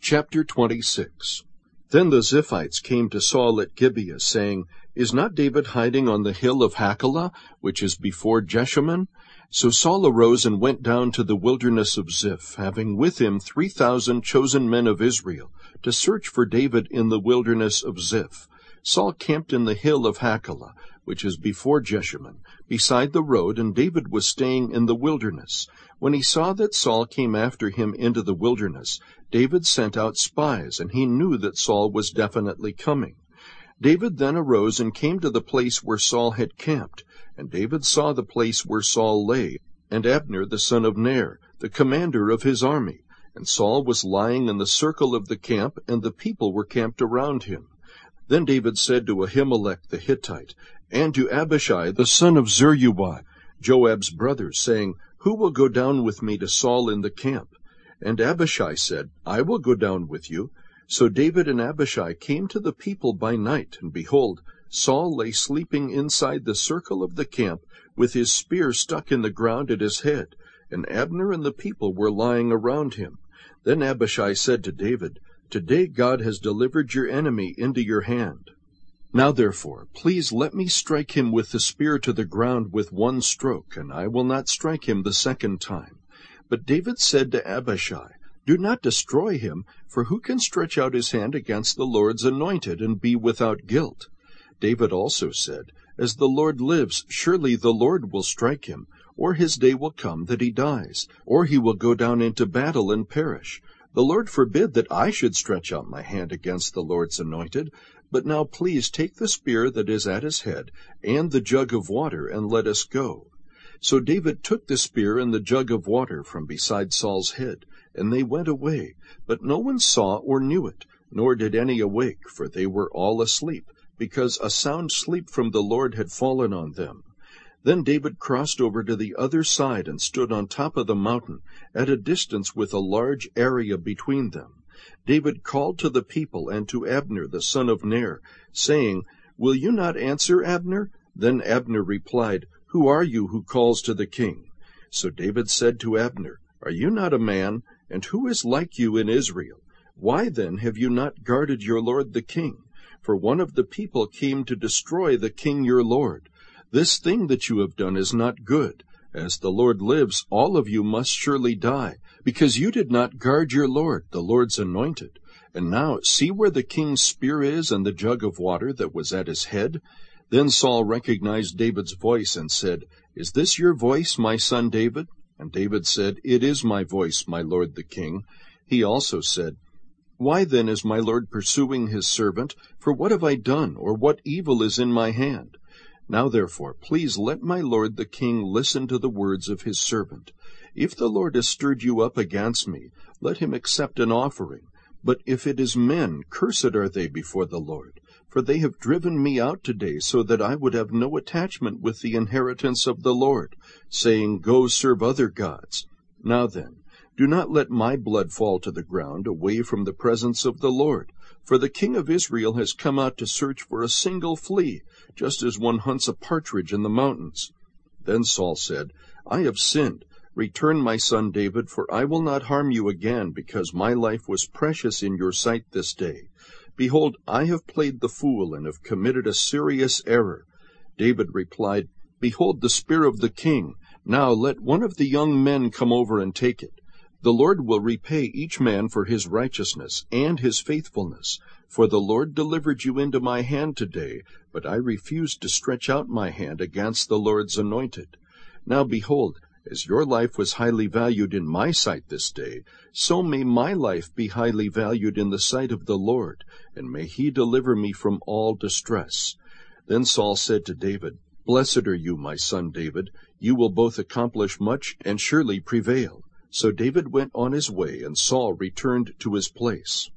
Chapter 26. Then the Ziphites came to Saul at Gibeah, saying, Is not David hiding on the hill of Hachilah, which is before Jeshimon? So Saul arose and went down to the wilderness of Ziph, having with him 3,000 chosen men of Israel, to search for David in the wilderness of Ziph. Saul camped in the hill of Hachilah, which is before Jeshimon, beside the road, and David was staying in the wilderness. When he saw that Saul came after him into the wilderness, David sent out spies, and he knew that Saul was definitely coming. David then arose and came to the place where Saul had camped, and David saw the place where Saul lay, and Abner the son of Ner, the commander of his army. And Saul was lying in the circle of the camp, and the people were camped around him. Then David said to Ahimelech the Hittite, and to Abishai the son of Zeruiah, Joab's brother, saying, Who will go down with me to Saul in the camp? And Abishai said, I will go down with you. So David and Abishai came to the people by night, and behold, Saul lay sleeping inside the circle of the camp, with his spear stuck in the ground at his head, and Abner and the people were lying around him. Then Abishai said to David, Today God has delivered your enemy into your hand. Now therefore, please let me strike him with the spear to the ground with one stroke, and I will not strike him the second time. But David said to Abishai, Do not destroy him, for who can stretch out his hand against the Lord's anointed and be without guilt? David also said, As the Lord lives, surely the Lord will strike him, or his day will come that he dies, or he will go down into battle and perish. The Lord forbid that I should stretch out my hand against the Lord's anointed. But now please take the spear that is at his head, and the jug of water, and let us go. So David took the spear and the jug of water from beside Saul's head, and they went away. But no one saw or knew it, nor did any awake, for they were all asleep, because a sound sleep from the Lord had fallen on them. Then David crossed over to the other side and stood on top of the mountain, at a distance with a large area between them. David called to the people and to Abner the son of Ner, saying, Will you not answer, Abner? Then Abner replied, Who are you who calls to the king? So David said to Abner, Are you not a man? And who is like you in Israel? Why then have you not guarded your lord the king? For one of the people came to destroy the king your lord. This thing that you have done is not good. As the Lord lives, all of you must surely die, because you did not guard your lord, the Lord's anointed. And now see where the king's spear is and the jug of water that was at his head. Then Saul recognized David's voice and said, Is this your voice, my son David? And David said, It is my voice, my lord the king. He also said, Why then is my lord pursuing his servant? For what have I done, or what evil is in my hand? Now therefore, please let my lord the king listen to the words of his servant. If the Lord has stirred you up against me, let him accept an offering. But if it is men, cursed are they before the Lord. For they have driven me out today, so that I would have no attachment with the inheritance of the Lord, saying, Go serve other gods. Now then, do not let my blood fall to the ground, away from the presence of the Lord. For the king of Israel has come out to search for a single flea, just as one hunts a partridge in the mountains. Then Saul said, I have sinned. Return, my son David, for I will not harm you again, because my life was precious in your sight this day. Behold, I have played the fool, and have committed a serious error. David replied, Behold the spear of the king. Now let one of the young men come over and take it. The Lord will repay each man for his righteousness and his faithfulness. For the Lord delivered you into my hand today, but I refused to stretch out my hand against the Lord's anointed. Now behold, as your life was highly valued in my sight this day, so may my life be highly valued in the sight of the Lord, and may he deliver me from all distress. Then Saul said to David, Blessed are you, my son David. You will both accomplish much and surely prevail. So David went on his way, and Saul returned to his place.